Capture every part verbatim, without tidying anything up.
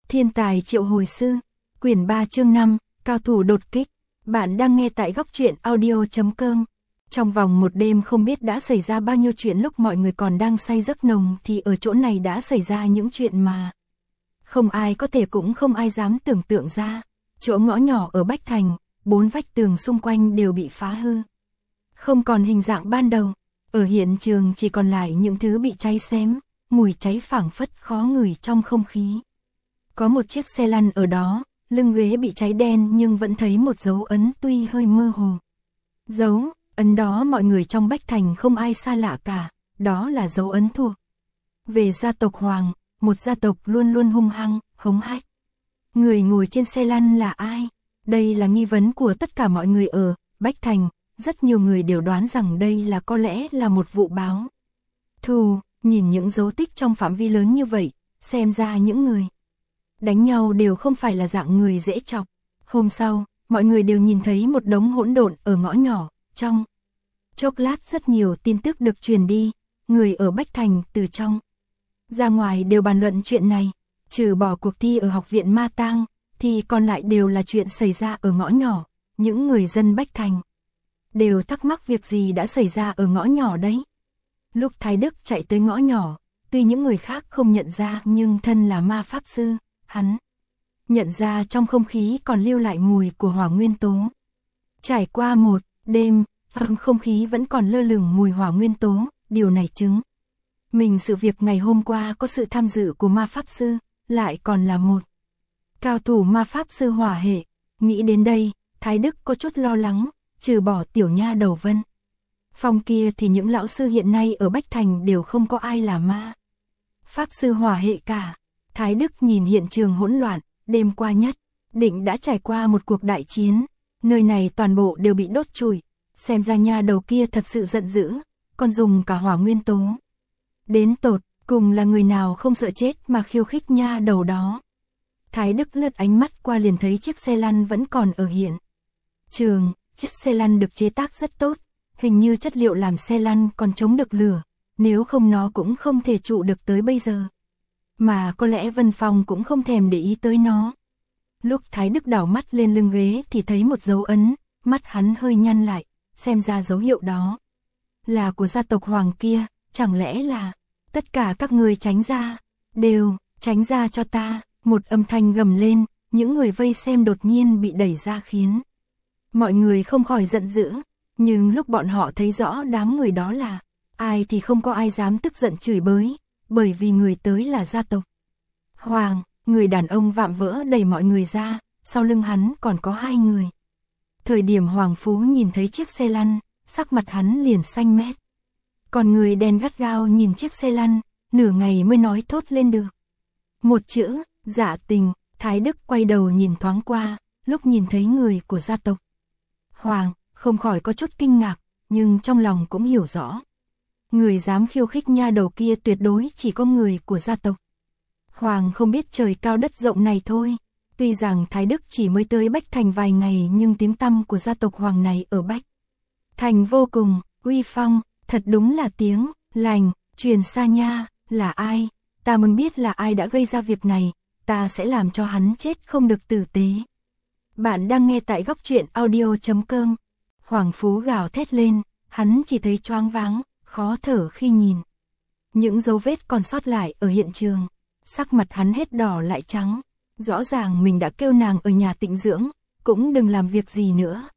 Thiên tài triệu hồi sư, quyển ba chương năm, cao thủ đột kích. Bạn đang nghe tại góc truyện audio.com. Trong vòng một đêm không biết đã xảy ra bao nhiêu chuyện, lúc mọi người còn đang say giấc nồng thì ở chỗ này đã xảy ra những chuyện mà không ai có thể cũng không ai dám tưởng tượng ra. Chỗ ngõ nhỏ ở Bách Thành, bốn vách tường xung quanh đều bị phá hư, không còn hình dạng ban đầu. Ở hiện trường chỉ còn lại những thứ bị cháy xém, mùi cháy phảng phất khó ngửi trong không khí. Có một chiếc xe lăn ở đó, lưng ghế bị cháy đen nhưng vẫn thấy một dấu ấn tuy hơi mơ hồ. Dấu ấn đó mọi người trong Bách Thành không ai xa lạ cả, đó là dấu ấn thuộc về gia tộc Hoàng, một gia tộc luôn luôn hung hăng, hống hách. Người ngồi trên xe lăn là ai? Đây là nghi vấn của tất cả mọi người ở Bách Thành. Rất nhiều người đều đoán rằng đây là có lẽ là một vụ báo thù. Nhìn những dấu tích trong phạm vi lớn như vậy, xem ra những người đánh nhau đều không phải là dạng người dễ chọc. Hôm sau, mọi người đều nhìn thấy một đống hỗn độn ở ngõ nhỏ. Trong chốc lát rất nhiều tin tức được truyền đi, người ở Bách Thành từ trong ra ngoài đều bàn luận chuyện này. Trừ bỏ cuộc thi ở học viện Ma Tang, thì còn lại đều là chuyện xảy ra ở ngõ nhỏ. Những người dân Bách Thành đều thắc mắc việc gì đã xảy ra ở ngõ nhỏ đấy. Lúc Thái Đức chạy tới ngõ nhỏ, tuy những người khác không nhận ra nhưng thân là ma pháp sư, hắn nhận ra trong không khí còn lưu lại mùi của hỏa nguyên tố. Trải qua một đêm, không khí vẫn còn lơ lửng mùi hỏa nguyên tố, điều này chứng mình sự việc ngày hôm qua có sự tham dự của ma pháp sư, lại còn là một cao thủ ma pháp sư hỏa hệ. Nghĩ đến đây, Thái Đức có chút lo lắng. Trừ bỏ tiểu nha đầu Vân Phong kia thì những lão sư hiện nay ở Bách Thành đều không có ai là ma pháp sư hỏa hệ cả. Thái Đức nhìn hiện trường hỗn loạn, đêm qua nhất định đã trải qua một cuộc đại chiến, nơi này toàn bộ đều bị đốt trụi, xem ra nha đầu kia thật sự giận dữ, còn dùng cả hỏa nguyên tố. Đến tột cùng là người nào không sợ chết mà khiêu khích nha đầu đó. Thái Đức lướt ánh mắt qua liền thấy chiếc xe lăn vẫn còn ở hiện trường. Chiếc xe lăn được chế tác rất tốt, hình như chất liệu làm xe lăn còn chống được lửa, nếu không nó cũng không thể trụ được tới bây giờ. Mà có lẽ Vân Phong cũng không thèm để ý tới nó. Lúc Thái Đức đảo mắt lên lưng ghế thì thấy một dấu ấn, mắt hắn hơi nhăn lại, xem ra dấu hiệu đó là của gia tộc Hoàng kia, chẳng lẽ là tất cả các người tránh ra, đều tránh ra cho ta. Một âm thanh gầm lên, những người vây xem đột nhiên bị đẩy ra khiến mọi người không khỏi giận dữ, nhưng lúc bọn họ thấy rõ đám người đó là ai thì không có ai dám tức giận chửi bới, bởi vì người tới là gia tộc Hoàng. Người đàn ông vạm vỡ đẩy mọi người ra, sau lưng hắn còn có hai người. Thời điểm Hoàng Phú nhìn thấy chiếc xe lăn, sắc mặt hắn liền xanh mét. Còn người đen gắt gao nhìn chiếc xe lăn, nửa ngày mới nói thốt lên được một chữ, Dạ Tình. Thái Đức quay đầu nhìn thoáng qua, lúc nhìn thấy người của gia tộc Hoàng, không khỏi có chút kinh ngạc, nhưng trong lòng cũng hiểu rõ. Người dám khiêu khích nha đầu kia tuyệt đối chỉ có người của gia tộc Hoàng không biết trời cao đất rộng này thôi. Tuy rằng Thái Đức chỉ mới tới Bách Thành vài ngày nhưng tiếng tăm của gia tộc Hoàng này ở Bách Thành vô cùng uy phong, thật đúng là tiếng lành truyền xa nha. Là ai? Ta muốn biết là ai đã gây ra việc này, ta sẽ làm cho hắn chết không được tử tế. Bạn đang nghe tại góc truyện audio.com. Hoàng Phú gào thét lên, hắn chỉ thấy choáng váng, khó thở khi nhìn những dấu vết còn sót lại ở hiện trường. Sắc mặt hắn hết đỏ lại trắng, rõ ràng mình đã kêu nàng ở nhà tĩnh dưỡng, cũng đừng làm việc gì nữa.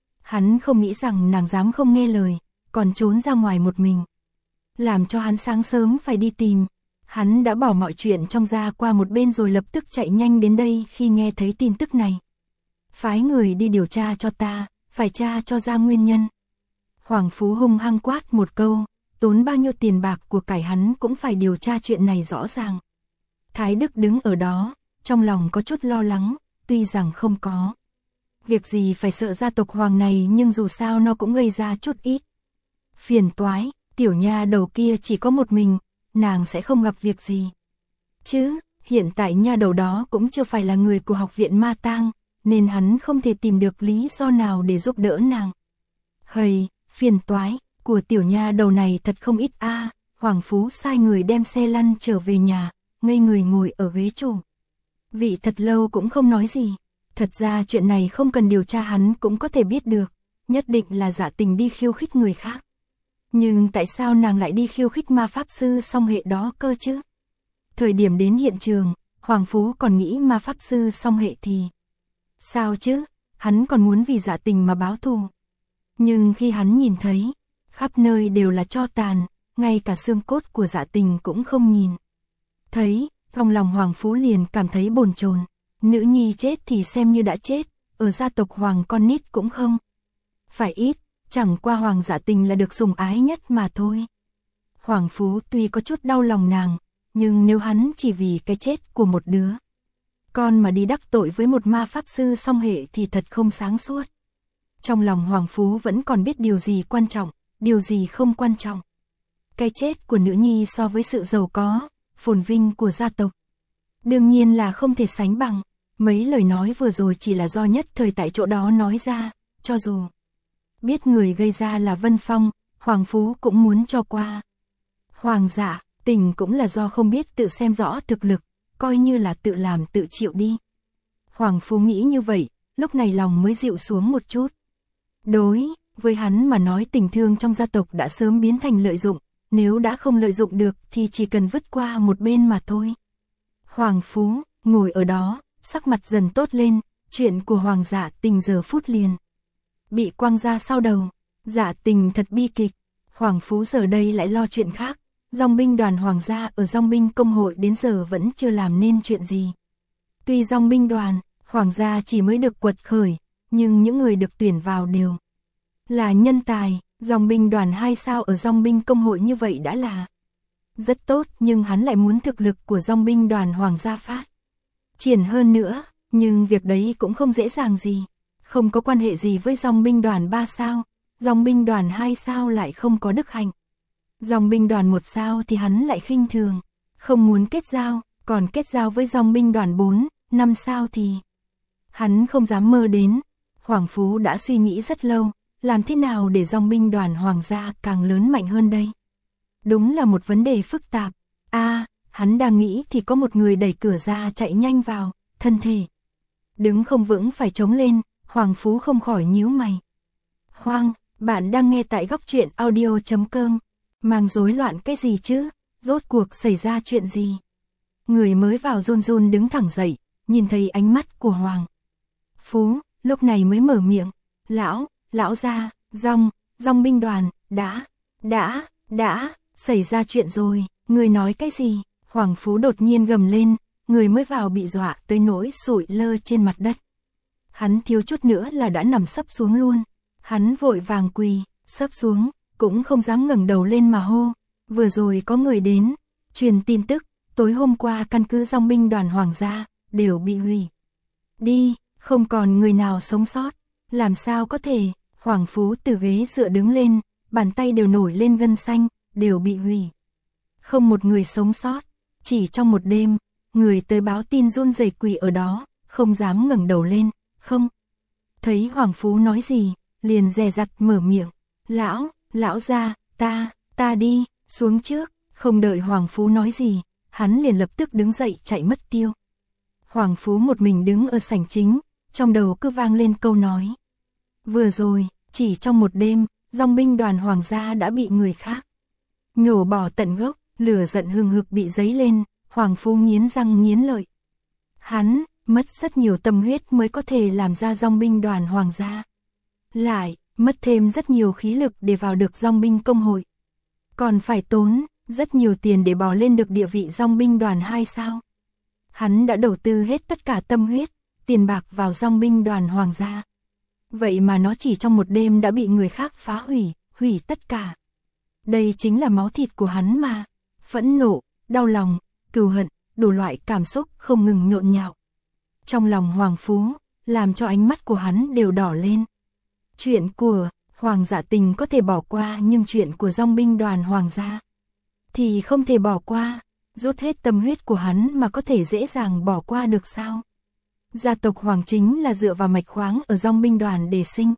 Hắn không nghĩ rằng nàng dám không nghe lời, còn trốn ra ngoài một mình, làm cho hắn sáng sớm phải đi tìm. Hắn đã bỏ mọi chuyện trong gia qua một bên rồi lập tức chạy nhanh đến đây khi nghe thấy tin tức này. Phái người đi điều tra cho ta, phải tra cho ra nguyên nhân. Hoàng Phú hung hăng quát một câu, tốn bao nhiêu tiền bạc của cải hắn cũng phải điều tra chuyện này rõ ràng. Thái Đức đứng ở đó, trong lòng có chút lo lắng, tuy rằng không có việc gì phải sợ gia tộc Hoàng này nhưng dù sao nó cũng gây ra chút ít phiền toái. Tiểu nha đầu kia chỉ có một mình, nàng sẽ không gặp việc gì chứ. Hiện tại nha đầu đó cũng chưa phải là người của học viện Ma Tang, nên hắn không thể tìm được lý do nào để giúp đỡ nàng. Hầy, phiền toái của tiểu nha đầu này thật không ít a. À. Hoàng Phú sai người đem xe lăn trở về nhà, ngây người ngồi ở ghế chủ. Vị thật lâu cũng không nói gì. Thật ra chuyện này không cần điều tra hắn cũng có thể biết được, nhất định là Dạ Tình đi khiêu khích người khác. Nhưng tại sao nàng lại đi khiêu khích ma pháp sư song hệ đó cơ chứ? Thời điểm đến hiện trường, Hoàng Phú còn nghĩ ma pháp sư song hệ thì... Sao chứ? Hắn còn muốn vì Dạ Tình mà báo thù. Nhưng khi hắn nhìn thấy, khắp nơi đều là tro tàn, ngay cả xương cốt của Dạ Tình cũng không nhìn thấy, trong lòng Hoàng Phú liền cảm thấy bồn chồn. Nữ nhi chết thì xem như đã chết, ở gia tộc Hoàng con nít cũng không phải ít, chẳng qua Hoàng Dạ Tình là được sủng ái nhất mà thôi. Hoàng Phú tuy có chút đau lòng nàng, nhưng nếu hắn chỉ vì cái chết của một đứa con mà đi đắc tội với một ma pháp sư song hệ thì thật không sáng suốt. Trong lòng Hoàng Phú vẫn còn biết điều gì quan trọng, điều gì không quan trọng. Cái chết của nữ nhi so với sự giàu có, phồn vinh của gia tộc, đương nhiên là không thể sánh bằng. Mấy lời nói vừa rồi chỉ là do nhất thời tại chỗ đó nói ra, cho dù biết người gây ra là Vân Phong, Hoàng Phú cũng muốn cho qua. Hoàng Dạ Tình cũng là do không biết tự xem rõ thực lực, coi như là tự làm tự chịu đi. Hoàng Phú nghĩ như vậy, lúc này lòng mới dịu xuống một chút. Đối với hắn mà nói tình thương trong gia tộc đã sớm biến thành lợi dụng, nếu đã không lợi dụng được thì chỉ cần vứt qua một bên mà thôi. Hoàng Phú ngồi ở đó, sắc mặt dần tốt lên, chuyện của Hoàng Dạ Tình giờ phút liền bị quăng ra sau đầu. Dạ Tình thật bi kịch. Hoàng Phú giờ đây lại lo chuyện khác. Dòng binh đoàn Hoàng gia ở dòng binh công hội đến giờ vẫn chưa làm nên chuyện gì. Tuy dòng binh đoàn Hoàng gia chỉ mới được quật khởi, nhưng những người được tuyển vào đều là nhân tài. Dòng binh đoàn hai sao ở dòng binh công hội như vậy đã là rất tốt, nhưng hắn lại muốn thực lực của dòng binh đoàn Hoàng gia phát triển hơn nữa, nhưng việc đấy cũng không dễ dàng gì. Không có quan hệ gì với dòng binh đoàn ba sao, dòng binh đoàn hai sao lại không có đức hạnh. Dòng binh đoàn một sao thì hắn lại khinh thường, không muốn kết giao, còn kết giao với dòng binh đoàn bốn, năm sao thì hắn không dám mơ đến. Hoàng Phú đã suy nghĩ rất lâu, làm thế nào để dòng binh đoàn Hoàng gia càng lớn mạnh hơn đây? Đúng là một vấn đề phức tạp. A, à, hắn đang nghĩ thì có một người đẩy cửa ra chạy nhanh vào, thân thể đứng không vững phải chống lên. Hoàng Phú không khỏi nhíu mày. Hoàng, bạn đang nghe tại góc truyện audio chấm com. Mang rối loạn cái gì chứ? Rốt cuộc xảy ra chuyện gì? Người mới vào run run đứng thẳng dậy, nhìn thấy ánh mắt của Hoàng Phú, lúc này mới mở miệng. Lão, lão gia, dòng, dòng binh đoàn, đã, đã, đã, xảy ra chuyện rồi, người nói cái gì? Hoàng Phú đột nhiên gầm lên, người mới vào bị dọa tới nỗi sụi lơ trên mặt đất. Hắn thiếu chút nữa là đã nằm sấp xuống luôn. Hắn vội vàng quỳ, sấp xuống, cũng không dám ngẩng đầu lên mà hô. Vừa rồi có người đến, truyền tin tức, tối hôm qua căn cứ dòng binh đoàn Hoàng gia, đều bị hủy đi, không còn người nào sống sót. Làm sao có thể? Hoàng Phú từ ghế dựa đứng lên, bàn tay đều nổi lên gân xanh, đều bị hủy. Không một người sống sót, chỉ trong một đêm, người tới báo tin run rẩy quỳ ở đó, không dám ngẩng đầu lên. Không thấy Hoàng Phú nói gì, liền dè dặt mở miệng. Lão, lão gia, ta, ta đi, xuống trước. Không đợi Hoàng Phú nói gì, hắn liền lập tức đứng dậy chạy mất tiêu. Hoàng Phú một mình đứng ở sảnh chính, trong đầu cứ vang lên câu nói. Vừa rồi, chỉ trong một đêm, dòng binh đoàn Hoàng gia đã bị người khác nhổ bỏ tận gốc. Lửa giận hừng hực bị dấy lên, Hoàng Phú nghiến răng nghiến lợi. Hắn mất rất nhiều tâm huyết mới có thể làm ra dòng binh đoàn Hoàng gia. Lại, mất thêm rất nhiều khí lực để vào được dòng binh công hội. Còn phải tốn rất nhiều tiền để bò lên được địa vị dòng binh đoàn hai sao. Hắn đã đầu tư hết tất cả tâm huyết, tiền bạc vào dòng binh đoàn Hoàng gia. Vậy mà nó chỉ trong một đêm đã bị người khác phá hủy, hủy tất cả. Đây chính là máu thịt của hắn mà. Phẫn nộ, đau lòng, cừu hận, đủ loại cảm xúc không ngừng nhộn nhạo trong lòng Hoàng Phú, làm cho ánh mắt của hắn đều đỏ lên. Chuyện của Hoàng Dạ Tình có thể bỏ qua, nhưng chuyện của dòng binh đoàn Hoàng gia thì không thể bỏ qua. Rút hết tâm huyết của hắn mà có thể dễ dàng bỏ qua được sao? Gia tộc Hoàng chính là dựa vào mạch khoáng ở dòng binh đoàn để sinh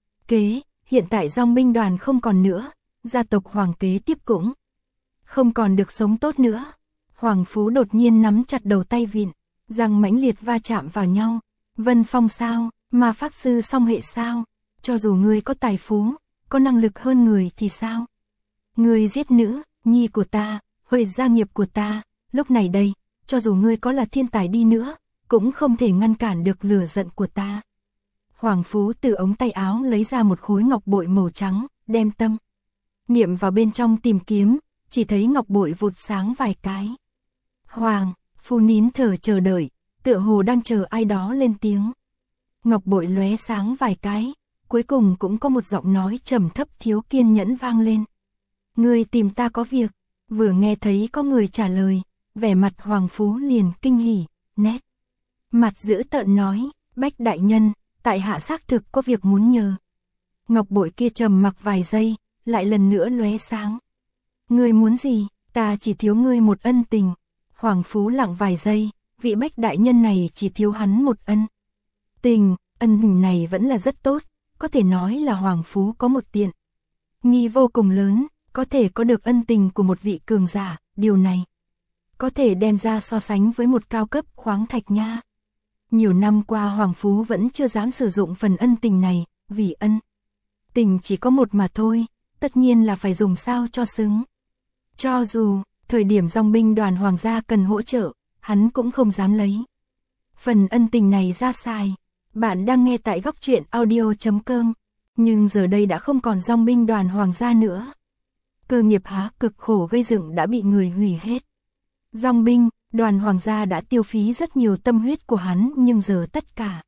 kế. Hiện tại dòng binh đoàn không còn nữa, gia tộc Hoàng kế tiếp cũng không còn được sống tốt nữa. Hoàng Phú đột nhiên nắm chặt đầu tay vịn, răng mãnh liệt va chạm vào nhau. Vân Phong sao, mà pháp sư song hệ sao? Cho dù ngươi có tài phú, có năng lực hơn người thì sao? Ngươi giết nữ nhi của ta, huệ gia nghiệp của ta, lúc này đây, cho dù ngươi có là thiên tài đi nữa, cũng không thể ngăn cản được lửa giận của ta. Hoàng Phú từ ống tay áo lấy ra một khối ngọc bội màu trắng, đem tâm niệm vào bên trong tìm kiếm, chỉ thấy ngọc bội vụt sáng vài cái. Hoàng Phú nín thở chờ đợi, tựa hồ đang chờ ai đó lên tiếng. Ngọc bội lóe sáng vài cái, cuối cùng cũng có một giọng nói trầm thấp thiếu kiên nhẫn vang lên. Ngươi tìm ta có việc. Vừa nghe thấy có người trả lời, vẻ mặt Hoàng Phú liền kinh hỉ, nét mặt dữ tợn nói, Bách đại nhân, tại hạ xác thực có việc muốn nhờ. Ngọc bội kia trầm mặc vài giây, lại lần nữa lóe sáng. Ngươi muốn gì? Ta chỉ thiếu ngươi một ân tình. Hoàng Phú lặng vài giây, vị Bách đại nhân này chỉ thiếu hắn một ân tình, ân tình này vẫn là rất tốt, có thể nói là Hoàng Phú có một tiện nghi vô cùng lớn, có thể có được ân tình của một vị cường giả, điều này có thể đem ra so sánh với một cao cấp khoáng thạch nha. Nhiều năm qua Hoàng Phú vẫn chưa dám sử dụng phần ân tình này, vì ân tình chỉ có một mà thôi, tất nhiên là phải dùng sao cho xứng. Cho dù, thời điểm dòng binh đoàn hoàng gia cần hỗ trợ, hắn cũng không dám lấy phần ân tình này ra xài. Bạn đang nghe tại góc truyện audio chấm com, nhưng giờ đây đã không còn dòng binh đoàn hoàng gia nữa. Cơ nghiệp há cực khổ gây dựng đã bị người hủy hết. Dòng binh, đoàn hoàng gia đã tiêu phí rất nhiều tâm huyết của hắn, nhưng giờ tất cả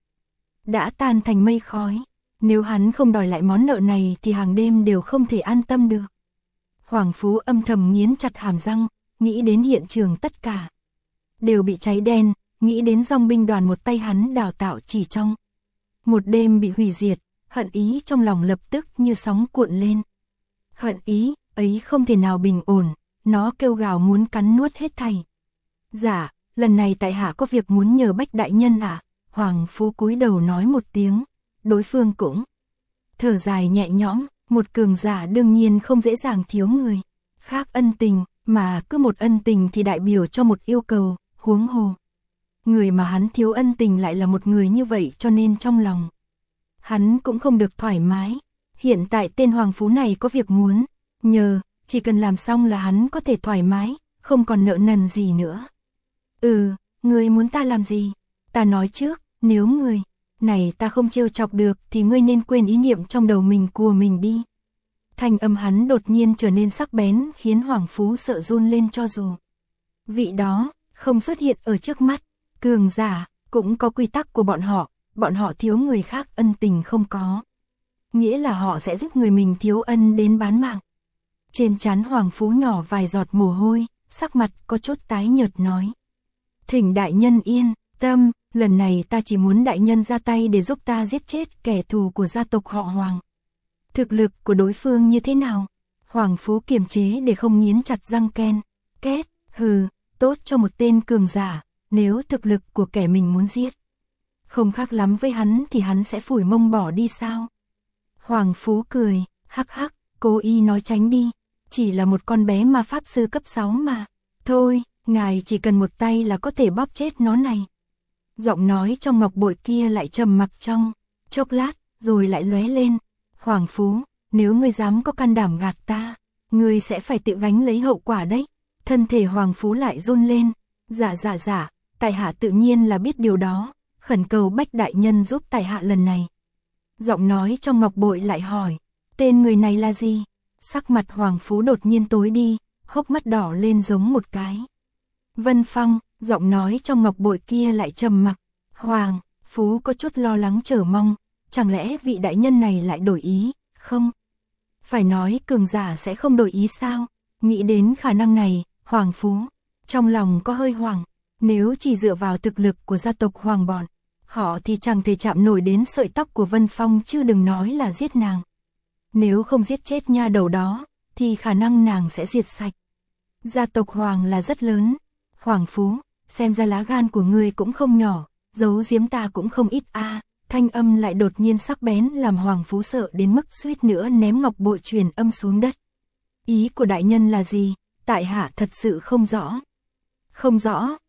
đã tan thành mây khói. Nếu hắn không đòi lại món nợ này thì hàng đêm đều không thể an tâm được. Hoàng Phú âm thầm nghiến chặt hàm răng, nghĩ đến hiện trường tất cả đều bị cháy đen, nghĩ đến dòng binh đoàn một tay hắn đào tạo chỉ trong một đêm bị hủy diệt, hận ý trong lòng lập tức như sóng cuộn lên. Hận ý ấy không thể nào bình ổn, nó kêu gào muốn cắn nuốt hết thảy. Dạ, lần này tại hạ có việc muốn nhờ Bách đại nhân ạ. À? Hoàng Phú cúi đầu nói một tiếng, đối phương cũng thở dài nhẹ nhõm, một cường giả đương nhiên không dễ dàng thiếu người khác ân tình, mà cứ một ân tình thì đại biểu cho một yêu cầu, huống hồ người mà hắn thiếu ân tình lại là một người như vậy, cho nên trong lòng hắn cũng không được thoải mái. Hiện tại tên Hoàng Phú này có việc muốn nhờ, chỉ cần làm xong là hắn có thể thoải mái, không còn nợ nần gì nữa. Ừ, ngươi muốn ta làm gì? Ta nói trước, nếu người này ta không trêu chọc được thì ngươi nên quên ý niệm trong đầu mình của mình đi. Thanh âm hắn đột nhiên trở nên sắc bén, khiến Hoàng Phú sợ run lên. Cho dù vị đó không xuất hiện ở trước mắt, cường giả cũng có quy tắc của bọn họ, bọn họ thiếu người khác ân tình không có nghĩa là họ sẽ giúp người mình thiếu ân đến bán mạng. Trên trán Hoàng Phú nhỏ vài giọt mồ hôi, sắc mặt có chút tái nhợt nói: Thỉnh đại nhân yên tâm, lần này ta chỉ muốn đại nhân ra tay để giúp ta giết chết kẻ thù của gia tộc họ Hoàng. Thực lực của đối phương như thế nào? Hoàng Phú kiềm chế để không nghiến chặt răng ken két, hừ, tốt cho một tên cường giả, nếu thực lực của kẻ mình muốn giết không khác lắm với hắn thì hắn sẽ phủi mông bỏ đi sao? Hoàng Phú cười, hắc hắc, cố ý nói tránh đi, chỉ là một con bé mà pháp sư cấp sáu mà. Thôi, ngài chỉ cần một tay là có thể bóp chết nó này. Giọng nói trong ngọc bội kia lại trầm mặc trong chốc lát, rồi lại lóe lên. Hoàng Phú, nếu ngươi dám có can đảm gạt ta, ngươi sẽ phải tự gánh lấy hậu quả đấy. Thân thể Hoàng Phú lại run lên. Dạ dạ dạ, tại hạ tự nhiên là biết điều đó, khẩn cầu Bách đại nhân giúp tại hạ lần này. Giọng nói trong ngọc bội lại hỏi, tên người này là gì? Sắc mặt Hoàng Phú đột nhiên tối đi, hốc mắt đỏ lên giống một cái Vân Phong. Giọng nói trong ngọc bội kia lại trầm mặc. Hoàng Phú có chút lo lắng chờ mong, chẳng lẽ vị đại nhân này lại đổi ý? Không phải nói cường giả sẽ không đổi ý sao? Nghĩ đến khả năng này, Hoàng Phú trong lòng có hơi hoảng. Nếu chỉ dựa vào thực lực của gia tộc Hoàng bọn họ thì chẳng thể chạm nổi đến sợi tóc của Vân Phong, chứ đừng nói là giết nàng. Nếu không giết chết nha đầu đó thì khả năng nàng sẽ diệt sạch gia tộc Hoàng là rất lớn. Hoàng Phú, xem ra lá gan của ngươi cũng không nhỏ, giấu giếm ta cũng không ít a. À. Thanh âm lại đột nhiên sắc bén làm Hoàng Phú sợ đến mức suýt nữa ném ngọc bội truyền âm xuống đất. Ý của đại nhân là gì? Tại hạ thật sự không rõ. Không rõ,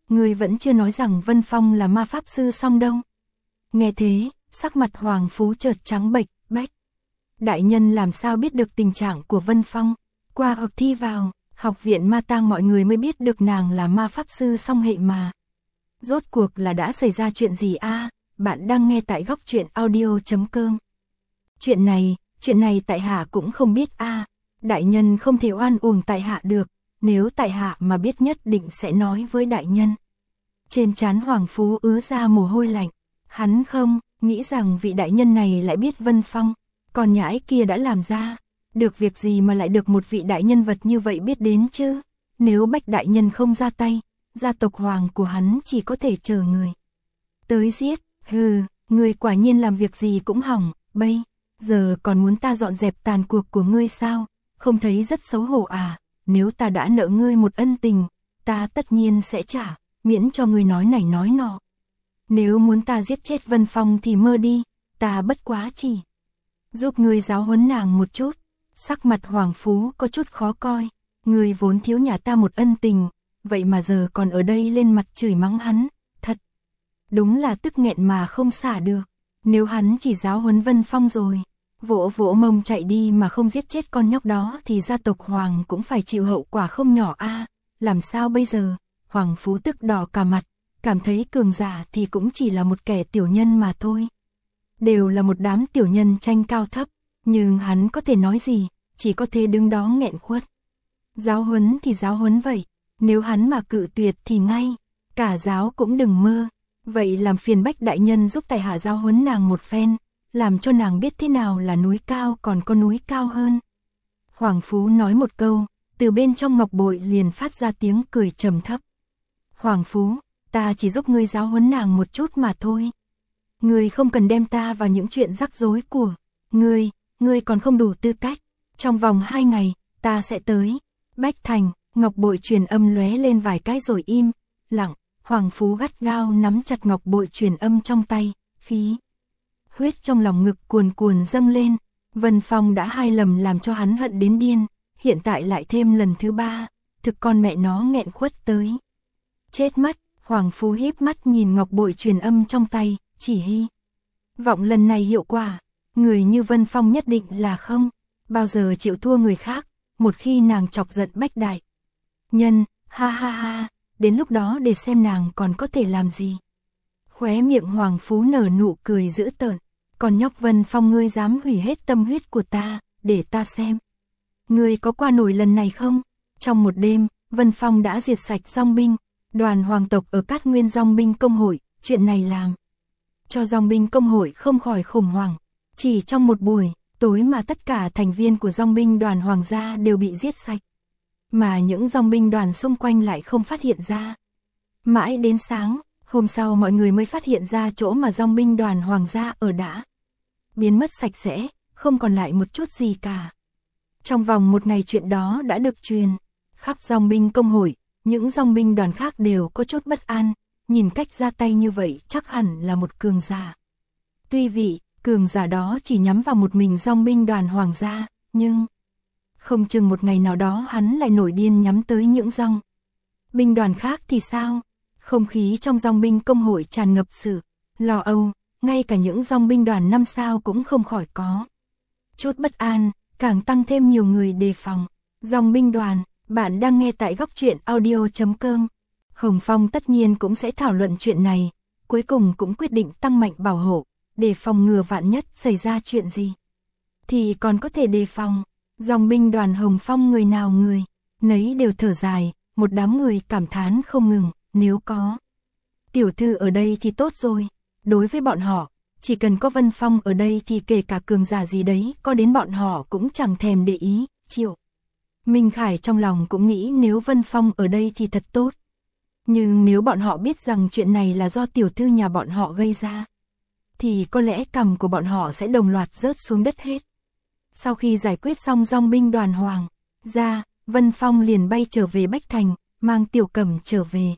Ngươi vẫn chưa nói rằng Vân Phong là ma pháp sư xong đâu. Nghe thế, sắc mặt Hoàng Phú chợt trắng bệch, bách. Đại nhân làm sao biết được tình trạng của Vân Phong? Qua học thi vào, học viện ma tang mọi người mới biết được nàng là ma pháp sư song hệ mà. Rốt cuộc là đã xảy ra chuyện gì a? À? Bạn đang nghe tại góc truyện audio chấm com. Chuyện này, chuyện này tại hạ cũng không biết a. À. Đại nhân không thể oan uổng tại hạ được, nếu tại hạ mà biết nhất định sẽ nói với đại nhân. Trên trán Hoàng Phú ứa ra mồ hôi lạnh, hắn không nghĩ rằng vị đại nhân này lại biết Vân Phong, còn nhãi kia đã làm ra, được việc gì mà lại được một vị đại nhân vật như vậy biết đến chứ? Nếu Bách đại nhân không ra tay, gia tộc Hoàng của hắn chỉ có thể chờ người tới giết. Hừ, ngươi quả nhiên làm việc gì cũng hỏng, bây giờ còn muốn ta dọn dẹp tàn cuộc của ngươi sao? Không thấy rất xấu hổ à? Nếu ta đã nợ ngươi một ân tình, ta tất nhiên sẽ trả, miễn cho ngươi nói này nói nọ. Nếu muốn ta giết chết Vân Phong thì mơ đi, ta bất quá chỉ giúp ngươi giáo huấn nàng một chút. Sắc mặt Hoàng Phú có chút khó coi, ngươi vốn thiếu nhà ta một ân tình, vậy mà giờ còn ở đây lên mặt chửi mắng hắn, thật đúng là tức nghẹn mà không xả được. Nếu hắn chỉ giáo huấn Vân Phong rồi, vỗ vỗ mông chạy đi mà không giết chết con nhóc đó thì gia tộc Hoàng cũng phải chịu hậu quả không nhỏ a. À, làm sao bây giờ? Hoàng Phú tức đỏ cả mặt, cảm thấy cường giả thì cũng chỉ là một kẻ tiểu nhân mà thôi. Đều là một đám tiểu nhân tranh cao thấp, nhưng hắn có thể nói gì, chỉ có thể đứng đó nghẹn khuất. Giáo huấn thì giáo huấn vậy, nếu hắn mà cự tuyệt thì ngay cả giáo cũng đừng mơ. Vậy làm phiền Bách đại nhân giúp tại hạ giáo huấn nàng một phen, làm cho nàng biết thế nào là núi cao còn có núi cao hơn. Hoàng Phú nói một câu, từ bên trong ngọc bội liền phát ra tiếng cười trầm thấp. Hoàng Phú, ta chỉ giúp ngươi giáo huấn nàng một chút mà thôi. Ngươi không cần đem ta vào những chuyện rắc rối của ngươi, ngươi còn không đủ tư cách. Trong vòng hai ngày, ta sẽ tới Bách Thành. Ngọc bội truyền âm lóe lên vài cái rồi im lặng. Hoàng Phú gắt gao nắm chặt ngọc bội truyền âm trong tay, khí huyết trong lòng ngực cuồn cuồn dâng lên. Vân Phong đã hai lần làm cho hắn hận đến điên, hiện tại lại thêm lần thứ ba, thực con mẹ nó nghẹn khuất tới chết mất. Hoàng Phú híp mắt nhìn ngọc bội truyền âm trong tay, chỉ hy vọng lần này hiệu quả. Người như Vân Phong nhất định là không bao giờ chịu thua người khác, một khi nàng chọc giận Bách đại nhân, ha ha ha, đến lúc đó để xem nàng còn có thể làm gì. Khóe miệng Hoàng Phú nở nụ cười dữ tợn, còn nhóc Vân Phong ngươi dám hủy hết tâm huyết của ta, để ta xem ngươi có qua nổi lần này không. Trong một đêm, Vân Phong đã diệt sạch dòng binh đoàn hoàng tộc ở Cát Nguyên dòng binh công hội. Chuyện này làm cho dòng binh công hội không khỏi khủng hoảng. Chỉ trong một buổi tối mà tất cả thành viên của dòng binh đoàn hoàng gia đều bị giết sạch, mà những dòng binh đoàn xung quanh lại không phát hiện ra. Mãi đến sáng, hôm sau mọi người mới phát hiện ra chỗ mà dòng binh đoàn hoàng gia ở đã biến mất sạch sẽ, không còn lại một chút gì cả. Trong vòng một ngày chuyện đó đã được truyền khắp dòng binh công hội, những dòng binh đoàn khác đều có chút bất an, nhìn cách ra tay như vậy chắc hẳn là một cường giả. Tuy vị cường giả đó chỉ nhắm vào một mình dòng binh đoàn hoàng gia, nhưng không chừng một ngày nào đó hắn lại nổi điên nhắm tới những dòng binh đoàn khác thì sao? Không khí trong dòng binh công hội tràn ngập sự lo âu, ngay cả những dòng binh đoàn năm sao cũng không khỏi có chút bất an, càng tăng thêm nhiều người đề phòng. Dòng binh đoàn, bạn đang nghe tại góc truyện audio chấm com. Hồng Phong tất nhiên cũng sẽ thảo luận chuyện này, cuối cùng cũng quyết định tăng mạnh bảo hộ, để phòng ngừa vạn nhất xảy ra chuyện gì thì còn có thể đề phòng. Dòng binh đoàn Hồng Phong người nào người nấy đều thở dài, một đám người cảm thán không ngừng, nếu có tiểu thư ở đây thì tốt rồi. Đối với bọn họ, chỉ cần có Vân Phong ở đây thì kể cả cường giả gì đấy có đến bọn họ cũng chẳng thèm để ý. Triệu Minh Khải trong lòng cũng nghĩ nếu Vân Phong ở đây thì thật tốt, nhưng nếu bọn họ biết rằng chuyện này là do tiểu thư nhà bọn họ gây ra thì có lẽ cằm của bọn họ sẽ đồng loạt rớt xuống đất hết. Sau khi giải quyết xong dòng binh đoàn hoàng gia, Vân Phong liền bay trở về Bách Thành, mang Tiểu Cẩm trở về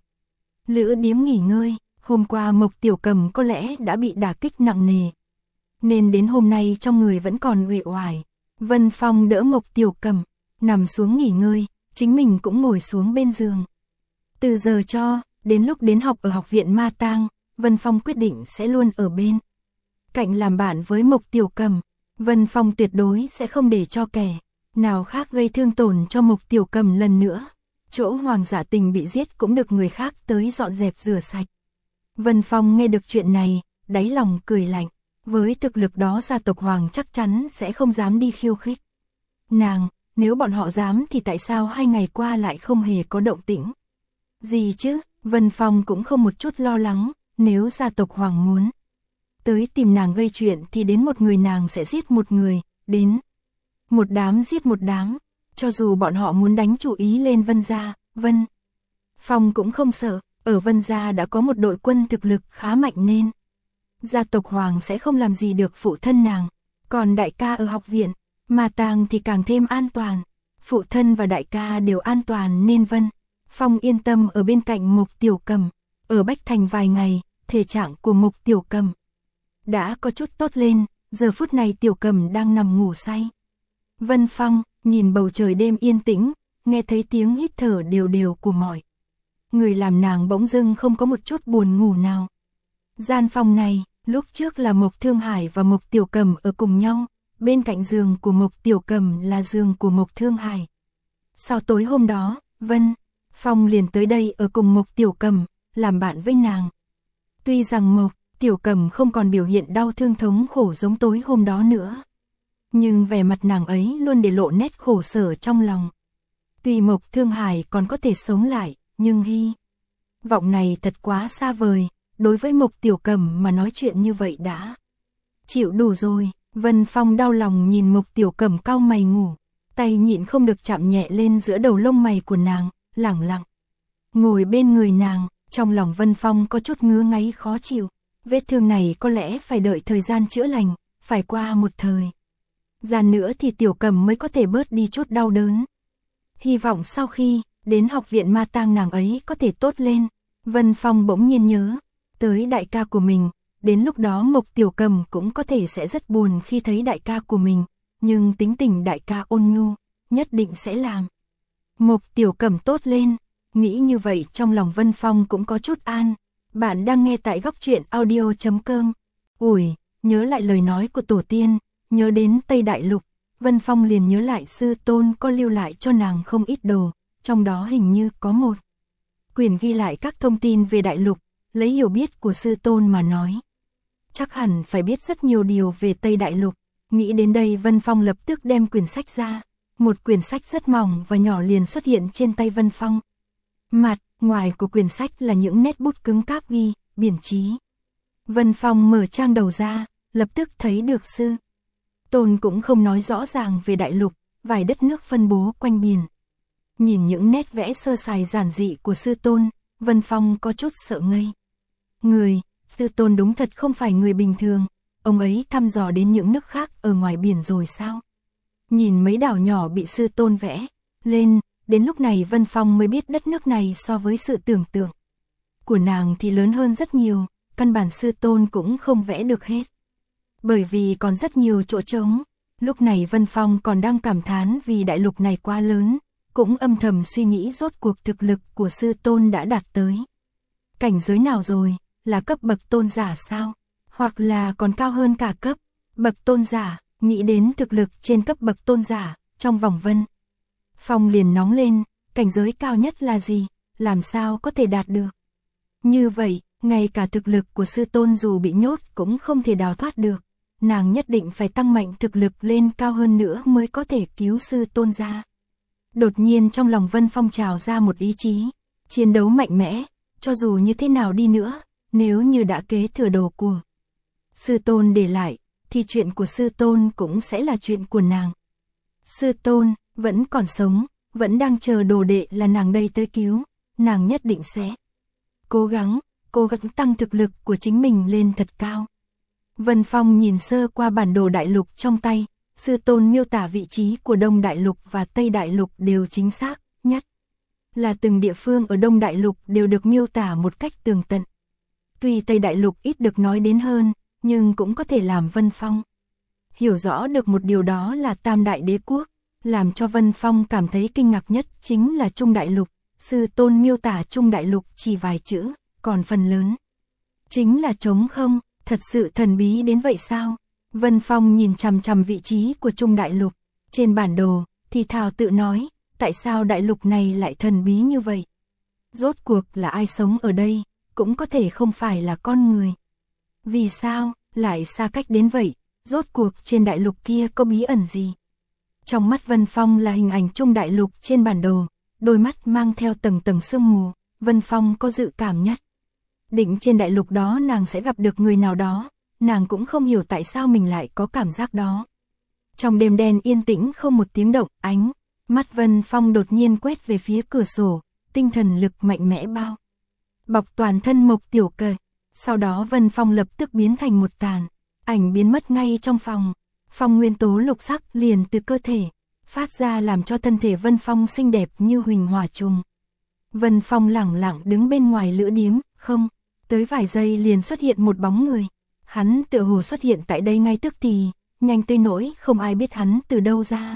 lữ điếm nghỉ ngơi. Hôm qua Mộc Tiểu Cẩm có lẽ đã bị đả kích nặng nề, nên đến hôm nay trong người vẫn còn uể oải. Vân Phong đỡ Mộc Tiểu Cẩm nằm xuống nghỉ ngơi, chính mình cũng ngồi xuống bên giường. Từ giờ cho đến lúc đến học ở học viện Ma Tang, Vân Phong quyết định sẽ luôn ở bên cạnh làm bạn với Mộc Tiểu Cầm. Vân Phong tuyệt đối sẽ không để cho kẻ nào khác gây thương tổn cho Mộc Tiểu Cầm lần nữa. Chỗ Hoàng Giả Tình bị giết cũng được người khác tới dọn dẹp rửa sạch. Vân Phong nghe được chuyện này, đáy lòng cười lạnh. Với thực lực đó gia tộc Hoàng chắc chắn sẽ không dám đi khiêu khích nàng, nếu bọn họ dám thì tại sao hai ngày qua lại không hề có động tĩnh gì chứ? Vân Phong cũng không một chút lo lắng, nếu gia tộc Hoàng muốn tới tìm nàng gây chuyện thì đến một người nàng sẽ giết một người, đến một đám giết một đám, cho dù bọn họ muốn đánh chủ ý lên Vân gia, Vân Phong cũng không sợ, ở Vân gia đã có một đội quân thực lực khá mạnh nên gia tộc Hoàng sẽ không làm gì được phụ thân nàng, còn đại ca ở học viện Ma Tang thì càng thêm an toàn, phụ thân và đại ca đều an toàn nên Vân Phong yên tâm ở bên cạnh Mộc Tiểu Cầm. Ở Bách Thành vài ngày, thể trạng của Mộc Tiểu Cầm đã có chút tốt lên, giờ phút này Tiểu Cầm đang nằm ngủ say. Vân Phong nhìn bầu trời đêm yên tĩnh, nghe thấy tiếng hít thở đều đều của mọi người làm nàng bỗng dưng không có một chút buồn ngủ nào. Gian phòng này, lúc trước là Mộc Thương Hải và Mộc Tiểu Cầm ở cùng nhau, bên cạnh giường của Mộc Tiểu Cầm là giường của Mộc Thương Hải. Sau tối hôm đó, Vân Phong liền tới đây ở cùng Mộc Tiểu Cầm, làm bạn với nàng. Tuy rằng Mộc Tiểu Cầm không còn biểu hiện đau thương thống khổ giống tối hôm đó nữa, nhưng vẻ mặt nàng ấy luôn để lộ nét khổ sở trong lòng. Tuy Mộc Thương Hải còn có thể sống lại, nhưng hy vọng này thật quá xa vời, đối với Mộc Tiểu Cầm mà nói chuyện như vậy đã chịu đủ rồi. Vân Phong đau lòng nhìn Mộc Tiểu Cầm cau mày ngủ, tay nhịn không được chạm nhẹ lên giữa đầu lông mày của nàng, lẳng lặng ngồi bên người nàng. Trong lòng Vân Phong có chút ngứa ngáy khó chịu, vết thương này có lẽ phải đợi thời gian chữa lành, phải qua một thời gian nữa thì Tiểu Cầm mới có thể bớt đi chút đau đớn. Hy vọng sau khi đến học viện Ma Tang nàng ấy có thể tốt lên. Vân Phong bỗng nhiên nhớ tới đại ca của mình, đến lúc đó Mộc Tiểu Cầm cũng có thể sẽ rất buồn khi thấy đại ca của mình, nhưng tính tình đại ca ôn nhu, nhất định sẽ làm Mộc Tiểu Cầm tốt lên. Nghĩ như vậy trong lòng Vân Phong cũng có chút an. Bạn đang nghe tại góc truyện audio chấm com. Ủi, nhớ lại lời nói của tổ tiên, nhớ đến Tây Đại Lục, Vân Phong liền nhớ lại sư tôn có lưu lại cho nàng không ít đồ, trong đó hình như có một quyển ghi lại các thông tin về Đại Lục, lấy hiểu biết của sư tôn mà nói, chắc hẳn phải biết rất nhiều điều về Tây Đại Lục. Nghĩ đến đây Vân Phong lập tức đem quyển sách ra, một quyển sách rất mỏng và nhỏ liền xuất hiện trên tay Vân Phong. Mặt ngoài của quyển sách là những nét bút cứng cáp ghi, biển chí. Vân Phong mở trang đầu ra, lập tức thấy được sư tôn cũng không nói rõ ràng về Đại Lục, vài đất nước phân bố quanh biển. Nhìn những nét vẽ sơ sài giản dị của sư tôn, Vân Phong có chút sợ ngây người. Sư tôn đúng thật không phải người bình thường, ông ấy thăm dò đến những nước khác ở ngoài biển rồi sao? Nhìn mấy đảo nhỏ bị sư tôn vẽ lên, đến lúc này Vân Phong mới biết đất nước này so với sự tưởng tượng của nàng thì lớn hơn rất nhiều, căn bản sư tôn cũng không vẽ được hết, bởi vì còn rất nhiều chỗ trống. Lúc này Vân Phong còn đang cảm thán vì đại lục này quá lớn, cũng âm thầm suy nghĩ rốt cuộc thực lực của sư tôn đã đạt tới cảnh giới nào rồi, là cấp bậc tôn giả sao, hoặc là còn cao hơn cả cấp bậc tôn giả. Nghĩ đến thực lực trên cấp bậc tôn giả, trong vòng Vân Phong liền nóng lên, cảnh giới cao nhất là gì, làm sao có thể đạt được. Như vậy, ngay cả thực lực của sư tôn dù bị nhốt cũng không thể đào thoát được, nàng nhất định phải tăng mạnh thực lực lên cao hơn nữa mới có thể cứu sư tôn ra. Đột nhiên trong lòng Vân Phong trào ra một ý chí chiến đấu mạnh mẽ, cho dù như thế nào đi nữa, nếu như đã kế thừa đồ của sư tôn để lại, thì chuyện của sư tôn cũng sẽ là chuyện của nàng. Sư tôn vẫn còn sống, vẫn đang chờ đồ đệ là nàng đây tới cứu, nàng nhất định sẽ cố gắng, cố gắng tăng thực lực của chính mình lên thật cao. Vân Phong nhìn sơ qua bản đồ đại lục trong tay, sư tôn miêu tả vị trí của Đông Đại Lục và Tây Đại Lục đều chính xác, nhất là từng địa phương ở Đông Đại Lục đều được miêu tả một cách tường tận. Tuy Tây Đại Lục ít được nói đến hơn, nhưng cũng có thể làm Vân Phong hiểu rõ được một điều, đó là Tam Đại Đế Quốc. Làm cho Vân Phong cảm thấy kinh ngạc nhất chính là Trung Đại Lục, Sư tôn miêu tả Trung Đại Lục chỉ vài chữ, còn phần lớn chính là trống không, thật sự thần bí đến vậy sao? Vân Phong nhìn chằm chằm vị trí của Trung Đại Lục, trên bản đồ, thì thào tự nói, tại sao đại lục này lại thần bí như vậy? Rốt cuộc là ai sống ở đây, cũng có thể không phải là con người. Vì sao, lại xa cách đến vậy, rốt cuộc trên đại lục kia có bí ẩn gì? Trong mắt Vân Phong là hình ảnh Trung Đại Lục trên bản đồ, đôi mắt mang theo tầng tầng sương mù, Vân Phong có dự cảm nhất. Định trên đại lục đó nàng sẽ gặp được người nào đó, nàng cũng không hiểu tại sao mình lại có cảm giác đó. Trong đêm đen yên tĩnh không một tiếng động, ánh mắt Vân Phong đột nhiên quét về phía cửa sổ, tinh thần lực mạnh mẽ bao bọc toàn thân Mộc Tiểu Cờ. Sau đó Vân Phong lập tức biến thành một tàn ảnh biến mất ngay trong phòng. Phong nguyên tố lục sắc liền từ cơ thể phát ra làm cho thân thể Vân Phong xinh đẹp như huỳnh hỏa trùng. Vân Phong lẳng lặng đứng bên ngoài lữ điếm, không tới vài giây liền xuất hiện một bóng người. Hắn tựa hồ xuất hiện tại đây ngay tức thì, nhanh tới nỗi không ai biết hắn từ đâu ra.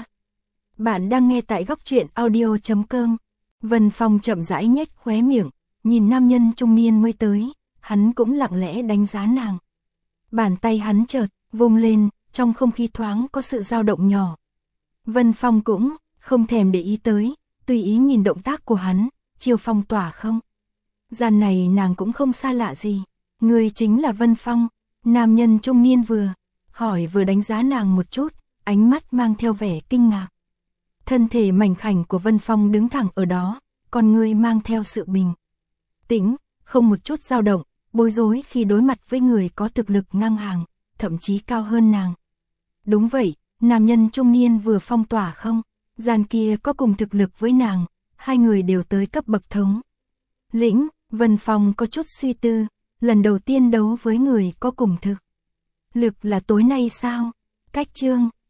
Bạn đang nghe tại góc truyện audio chấm com. Vân Phong chậm rãi nhếch khóe miệng, nhìn nam nhân trung niên mới tới, hắn cũng lặng lẽ đánh giá nàng. Bàn tay hắn chợt vung lên, trong không khí thoáng có sự dao động nhỏ. Vân Phong cũng không thèm để ý tới, tùy ý nhìn động tác của hắn, chiêu phong tỏa không. Gian này nàng cũng không xa lạ gì, người chính là Vân Phong. Nam nhân trung niên vừa hỏi vừa đánh giá nàng một chút, ánh mắt mang theo vẻ kinh ngạc. Thân thể mảnh khảnh của Vân Phong đứng thẳng ở đó, con người mang theo sự bình tĩnh, không một chút dao động, bối rối khi đối mặt với người có thực lực ngang hàng, thậm chí cao hơn nàng. Đúng vậy, nam nhân trung niên vừa phong tỏa không, gian kia có cùng thực lực với nàng, hai người đều tới cấp bậc thống lĩnh. Vân Phong có chút suy tư, lần đầu tiên đấu với người có cùng thực lực là tối nay sao? Cách chương